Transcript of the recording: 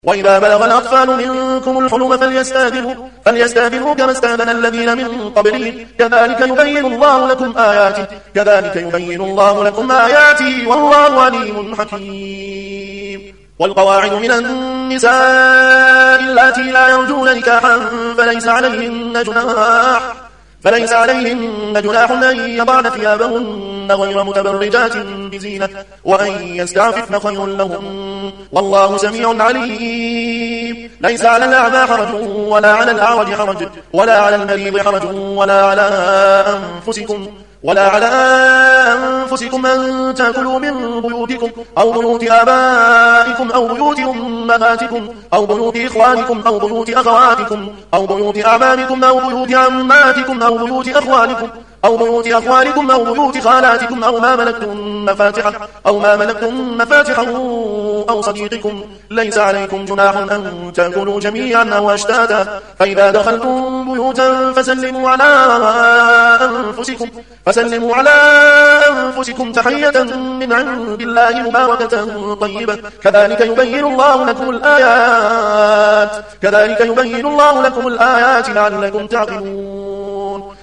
وإذا بلغ الأطفال منكم الحلم فليستأذنوا كما استأذن الذين من قبلهم كذلك يبين الله لكم آياته والله عليم حكيم. والقواعد من النساء اللاتي لا يرجون نكاحا فليس عليهن جناح أن يضعن ثيابهن غير متبرجات بزينة وأن يستعففن خير لهم والله سميع عليم. ليس على الأعمى حرج ولا على الأعرج حرج ولا على المريض حرج ولا على أنفسكم أن تأكلوا من بيوتكم أو بيوت آبائكم أو بيوت أمهاتكم أو بيوت إخوانكم أو بيوت أخواتكم أو بيوت أعمامكم أو بيوت عماتكم أو بيوت أخوالكم أو بيوت أخوالكم أو بيوت خالاتكم أو ما ملكتم مفاتحه أو صديقكم. ليس عليكم جناح أن تأكلوا جميعا أو أشتاتا فإذا دخلتم بيوتا فسلموا على أنفسكم تحية من عند الله مباركة طيبة كذلك يبين الله لكم الآيات لعلكم تعقلون.